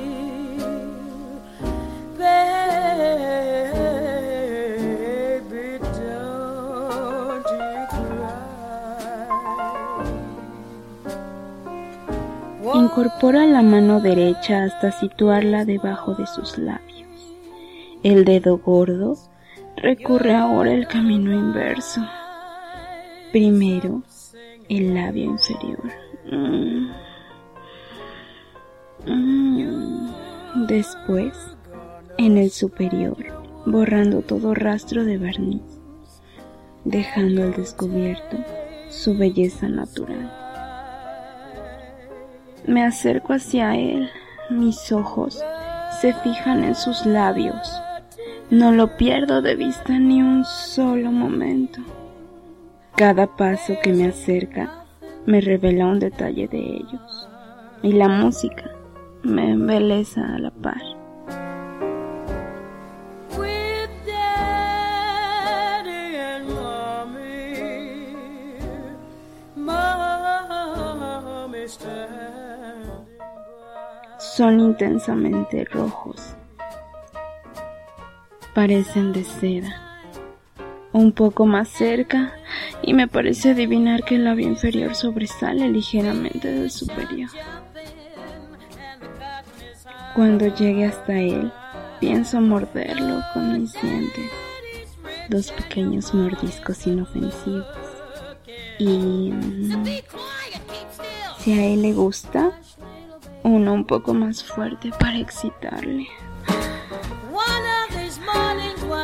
Incorpora la mano derecha hasta situarla debajo de sus labios. El dedo gordo recurre ahora el camino inverso. Primero, el labio inferior. Mm. Mm. Después, en el superior, borrando todo rastro de barniz, dejando al descubierto su belleza natural. Me acerco hacia él, mis ojos se fijan en sus labios. No lo pierdo de vista ni un solo momento. Cada paso que me acerca me revela un detalle de ellos, y la música me embeleza a la par. Son intensamente rojos. Parecen de seda. Un poco más cerca y me parece adivinar que el labio inferior sobresale ligeramente del superior. Cuando llegue hasta él, pienso morderlo con mis dientes. Dos pequeños mordiscos inofensivos. Y mm, si a él le gusta, uno un poco más fuerte para excitarle.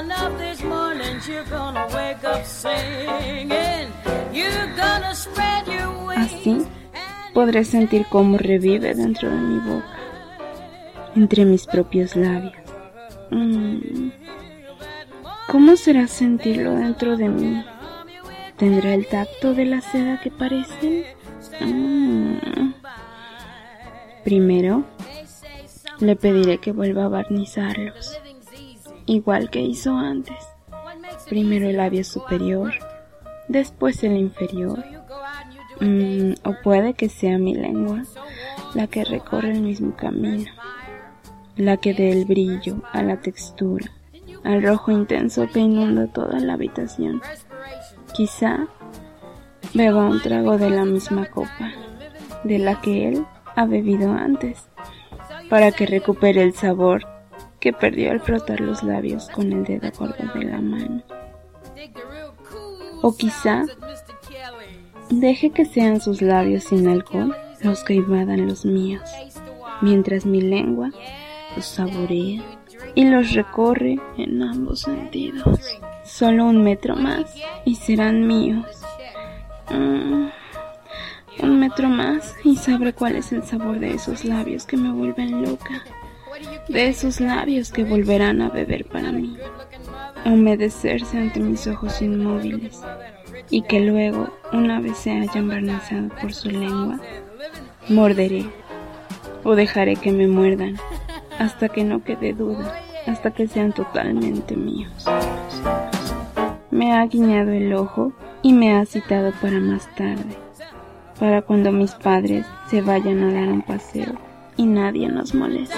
Así podré sentir cómo revive dentro de mi boca, entre mis propios labios. Mm. ¿Cómo será sentirlo dentro de mí? ¿Tendrá el tacto de la seda que parecen? Mm. Primero, le pediré que vuelva a barnizarlos, igual que hizo antes. Primero el labio superior, después el inferior. Mm, o puede que sea mi lengua la que recorre el mismo camino, la que dé el brillo a la textura, al rojo intenso que inunda toda la habitación. Quizá beba un trago de la misma copa, de la que él ha bebido antes, para que recupere el sabor que perdió al frotar los labios con el dedo gordo de la mano. O quizá deje que sean sus labios sin alcohol los que invadan los míos, mientras mi lengua los saborea y los recorre en ambos sentidos. Solo un metro más y serán míos. Mm, un metro más y sabré cuál es el sabor de esos labios que me vuelven loca, de esos labios que volverán a beber para mí, a humedecerse ante mis ojos inmóviles, y que luego, una vez se hayan barnizado por su lengua, morderé o dejaré que me muerdan hasta que no quede duda, hasta que sean totalmente míos. Me ha guiñado el ojo y me ha citado para más tarde, para cuando mis padres se vayan a dar un paseo y nadie nos moleste.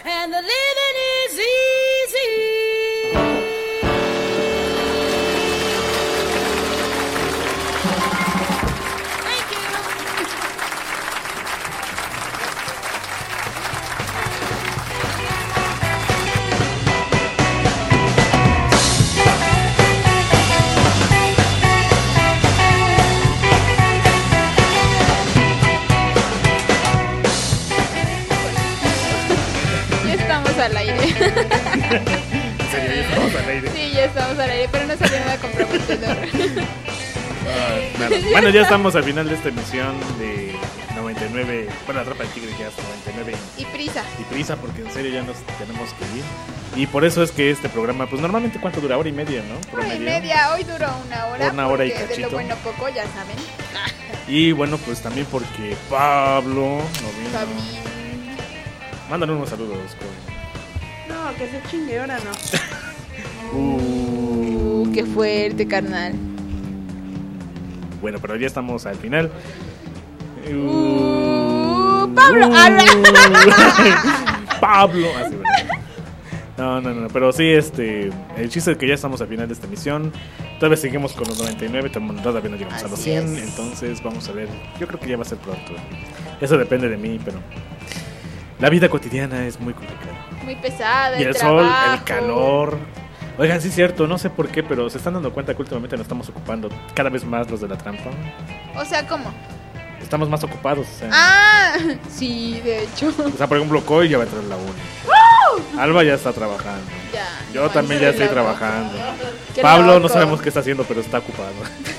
Al aire. ¿En serio? ¿Ya estamos al aire? Sí, ya estamos al aire, pero no salió nada comprometedor. Ah, nada. Bueno, ya estamos al final de esta emisión de noventa y nueve. Bueno, la Trampa del Tigre ya es noventa y nueve. Y prisa. Y prisa, porque en serio ya nos tenemos que ir. Y por eso es que este programa, pues normalmente, ¿cuánto dura? Hora y media, ¿no? Hora y media. Hoy duró una hora. Una hora y de cachito. lo bueno poco, ya saben. Y bueno, pues también porque Pablo no vino. También. Mándale unos saludos, Cody. No, que se chingue, ahora no. Uh, qué fuerte, carnal. Bueno, pero ya estamos al final. Uh, uh, Pablo. Uh, Pablo. Así, bueno. No, no, no, pero sí, este, el chiste es que ya estamos al final de esta emisión. Todavía seguimos con los noventa y nueve, todavía no llegamos Así a los cien, es. Entonces vamos a ver. Yo creo que ya va a ser pronto. Eso depende de mí, pero la vida cotidiana es muy complicada. Muy pesada. Y el, el trabajo. sol, el calor. Oigan, sí es cierto, no sé por qué, pero se están dando cuenta que últimamente nos estamos ocupando cada vez más los de la trampa. O sea, ¿cómo? Estamos más ocupados. O sea, ah, sí, de hecho. O sea, por ejemplo, Coy ya va a entrar en la uni. Alba ya está trabajando. Ya, Yo no, también ya estoy trabajando. Qué Pablo loco. No sabemos qué está haciendo, pero está ocupado.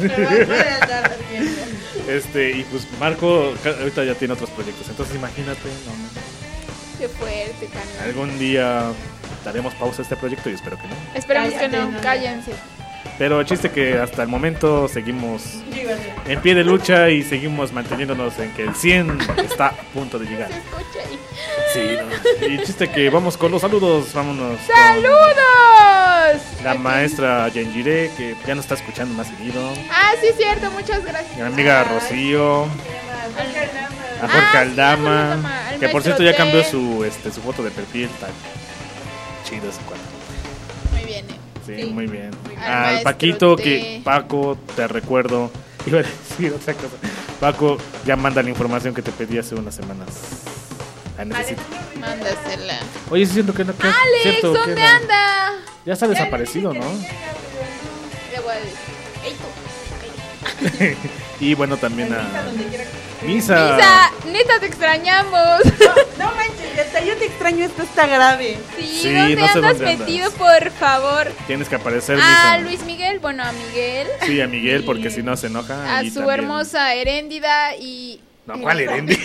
este Y pues Marco ahorita ya tiene otros proyectos. Entonces imagínate, no, no. Qué fuerte, carnal. Algún día daremos pausa a este proyecto y espero que no. Esperamos Cállate, que no, no. cállense. Pero el chiste que hasta el momento seguimos en pie de lucha y seguimos manteniéndonos en que el cien está a punto de llegar. Se escucha ahí. Sí, no. Y el chiste que vamos con los saludos, vámonos. ¡Saludos! La Aquí. maestra Yenjire, que ya nos está escuchando más seguido. Ah, sí, es cierto, muchas gracias. Mi amiga Ay. Rocío. A Jorge Ah, Aldama. sí, al Que por maestro cierto ya T. cambió su este su foto de perfil. Está chido ese cuadro. Muy bien, eh. Sí, Sí. muy bien. Al Al maestro Paquito, T. que Paco, te recuerdo. Iba a decir otra cosa. Paco, ya manda la información que te pedí hace unas semanas. La necesito. Mándasela. Oye, sí siento que no. que- Alex, cierto, que ¿dónde no. anda? Ya está desaparecido, ¿no? Le voy a decir. Ey, tú. Y bueno, también a Misa. Misa, neta te extrañamos. No manches, hasta yo te extraño mío, esto está grave. Sí, Sí, ¿dónde no sé andas dónde metido, andas. por favor? Tienes que aparecer, A Misa. Luis Miguel, bueno, a Miguel. Sí, a Miguel, Y porque si no se enoja. A y su también- hermosa Heréndida y... No, ¿cuál Heréndida?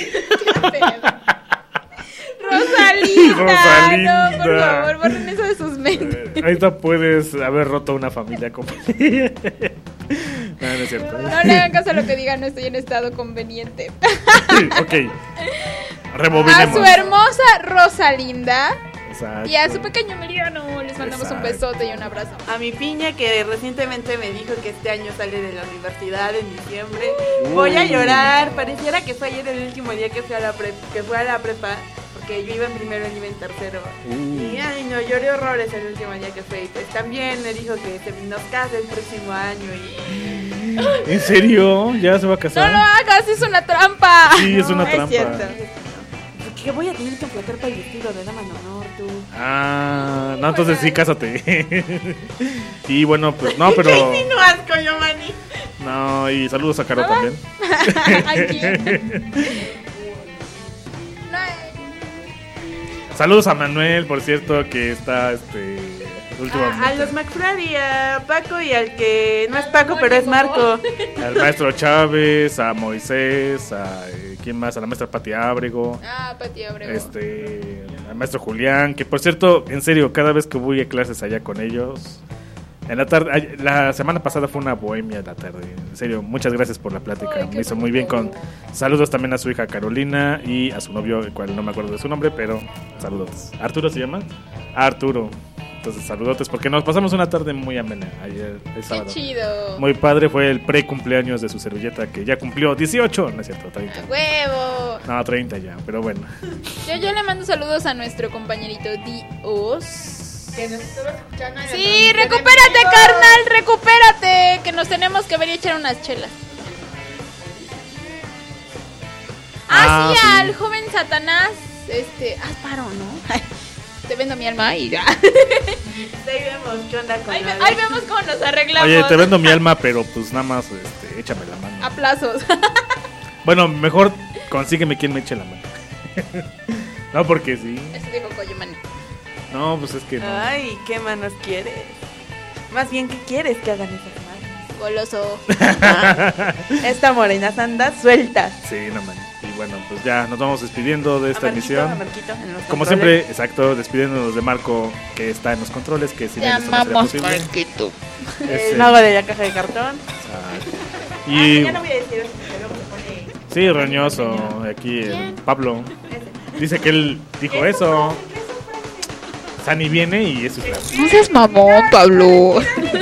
Rosalinda. Rosalinda. No, por favor, borren eso de sus mentes. Ahorita puedes haber roto una familia completa. No, no es cierto. No le hagan caso a lo que digan, no estoy en estado conveniente. Ok. A Rebobinemos. su hermosa Rosalinda Exacto. y a su pequeño Emiliano les mandamos un Exacto. besote y un abrazo. A mi piña que recientemente me dijo que este año sale de la universidad en diciembre. Uh. Voy a llorar. Pareciera que fue ayer el último día que fui a la prepa, que fue a la prepa, porque yo iba en primero, él iba en tercero. Uh. Y ay no, lloré horrores el último día que fue. Y pues también me dijo que se nos casa el próximo año y ¿En serio? ¿Ya se va a No casar? lo hagas, es una trampa. Sí, es una No, trampa. cierto. Que voy a tener que aplacar para el vestido de dama de honor, tú. Ah, no, entonces sí, cásate. Y bueno, pues no, pero. ¿Qué insinúas, Coyomani? No, y saludos a Caro también. ¿A quién? Saludos a Manuel, por cierto, que está este últimamente. A, a los McFlurry, a Paco y al que no es Paco, pero es Marco. Al maestro Chávez, a Moisés, a eh, ¿quién más? A la maestra Pati Ábrego. Ah, Pati Abrego. Este, al maestro Julián, que por cierto, en serio, cada vez que voy a clases allá con ellos, en la tarde, ay, la semana pasada fue una bohemia la tarde. En serio, muchas gracias por la plática. Ay, qué me hizo muy bien con saludos también a su hija Carolina y a su novio, el cual no me acuerdo de su nombre, pero saludos. ¿Arturo se llama? Arturo. Entonces, saludotes, porque nos pasamos una tarde muy amena ayer, el Qué sábado. chido. Muy padre, fue el pre-cumpleaños de su servilleta, que ya cumplió dieciocho, no es cierto, treinta. Huevo. No, treinta ya, pero bueno. Yo, yo le mando saludos a nuestro compañerito Dios. Que nos estuvo escuchando en la Sí, transmisión recupérate, en vivo. carnal, recupérate. Que nos tenemos que ver y echar unas chelas. Ah, Ah, sí, sí. al joven Satanás. Este, ah, paro, ¿no? Te vendo mi alma y ya. Ahí vemos qué onda con Ahí, ve- la- ahí vemos cómo nos arreglamos. Oye, te vendo mi alma, pero pues nada más, este, échame la mano. A plazos. Bueno, mejor consígueme quien me eche la mano. No, porque sí. Eso dijo Coyomani. No, pues es que no. Ay, ¿qué manos quieres? Más bien, ¿qué quieres que hagan esas manos? Goloso. Esta morena anda suelta. Sí, no man. Y bueno, pues ya nos vamos despidiendo de esta A Marquito, emisión. a Marquito, en los Como controles. siempre, exacto, despidiéndonos de Marco, que está en los controles, que sin Te él esto no sería amamos, posible. Marquito. Ese- El mago de la caja de cartón. Exacto. Ah, Y ya no voy a decir eso, porque luego se pone... sí, roñoso, aquí el Pablo. Dice que él dijo eso. Sani viene y eso es claro. No seas mamón, Pablo.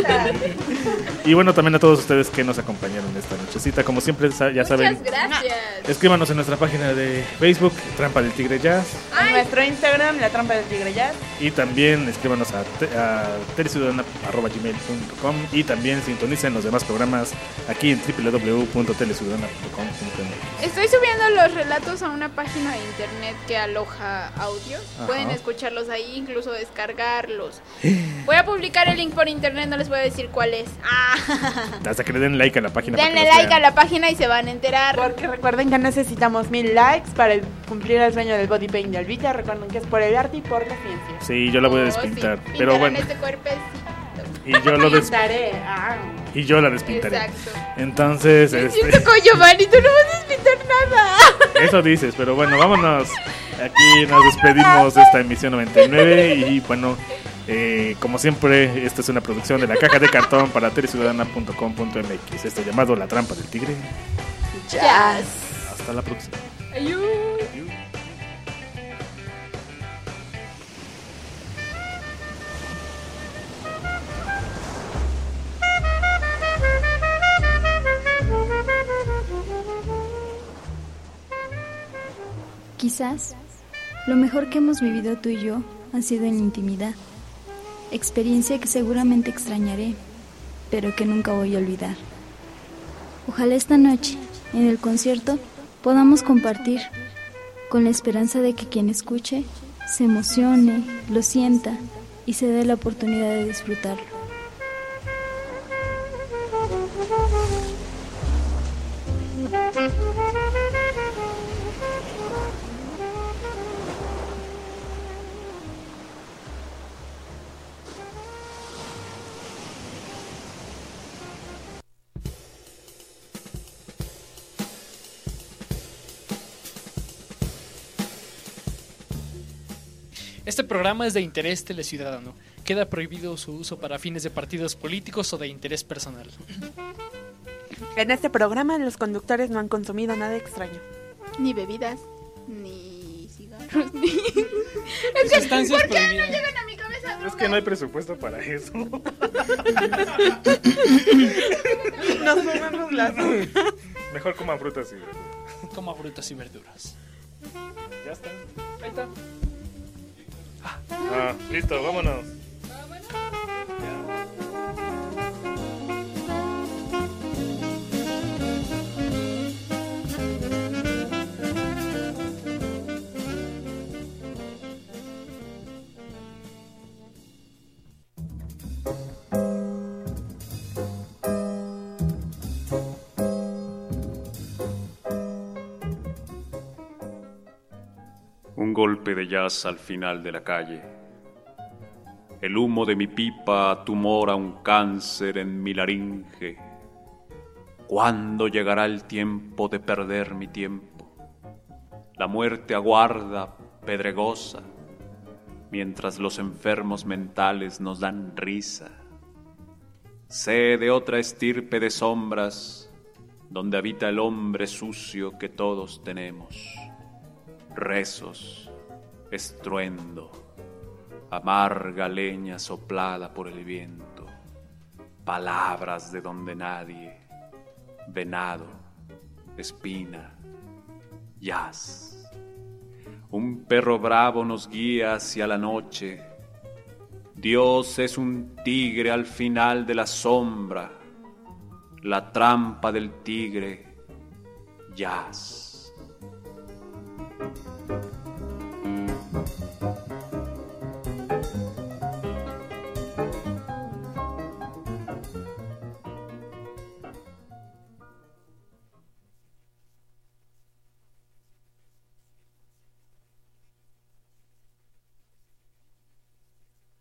Y bueno, también a todos ustedes que nos acompañaron esta nochecita. Como siempre, sa- ya saben, Muchas gracias. escríbanos en nuestra página de Facebook, Trampa del Tigre Jazz. En nuestro Instagram, La Trampa del Tigre Jazz. Y también escríbanos a, te- a teleciudadana arroba gmail punto com. Y también sintonicen los demás programas aquí en doble u doble u doble u punto teleciudadana punto com punto m x. Estoy subiendo los relatos a una página de internet que aloja audio. Ajá. Pueden escucharlos ahí, incluso descargarlos. Voy a publicar el link por internet, no les voy a decir cuál es. Ah. Hasta que le den like a la página. para que Denle los like a vean. la página y se van a enterar. Porque recuerden que necesitamos mil likes para el- cumplir el sueño del body paint de Albita. Recuerden que es por el arte y por la ciencia. Sí, yo la voy a Oh, despintar. sí, Pero pintarán bueno, este cuerpecito. y yo, lo des- Pintaré. Ah. y yo la despintaré. Exacto. Entonces, Me este, siento con Giovanni, tú no vas a despintar nada. eso dices, pero bueno, vámonos. Aquí nos despedimos de esta emisión noventa y nueve y bueno, eh, como siempre, esta es una producción de La Caja de Cartón para teleciudadana punto com punto m x. Este llamado La Trampa del Tigre. Jazz. Hasta la próxima. Ayú. Quizás lo mejor que hemos vivido tú y yo ha sido en la intimidad, experiencia que seguramente extrañaré, pero que nunca voy a olvidar. Ojalá esta noche, en el concierto, podamos compartir, con la esperanza de que quien escuche se emocione, lo sienta y se dé la oportunidad de disfrutarlo. Este programa es de interés teleciudadano. Queda prohibido su uso para fines de partidos políticos o de interés personal. En este programa los conductores no han consumido nada extraño. Ni bebidas, ni cigarros, ni... Es que, Sustancias ¿por qué no prohibidas. llegan a mi cabeza? Es que no hay presupuesto para eso. Nos comemos las... Mejor coman frutas y verduras. Coma frutas y verduras. Ya está. Ahí está. Ah, listo, vámonos. Un golpe de jazz al final de la calle. El humo de mi pipa tumora un cáncer en mi laringe. ¿Cuándo llegará el tiempo de perder mi tiempo? La muerte aguarda, pedregosa, mientras los enfermos mentales nos dan risa. Sé de otra estirpe de sombras, donde habita el hombre sucio que todos tenemos. Rezos, estruendo, amarga leña soplada por el viento, palabras de donde nadie, venado, espina, jazz. Un perro bravo nos guía hacia la noche. Dios es un tigre al final de la sombra, la trampa del tigre, jazz.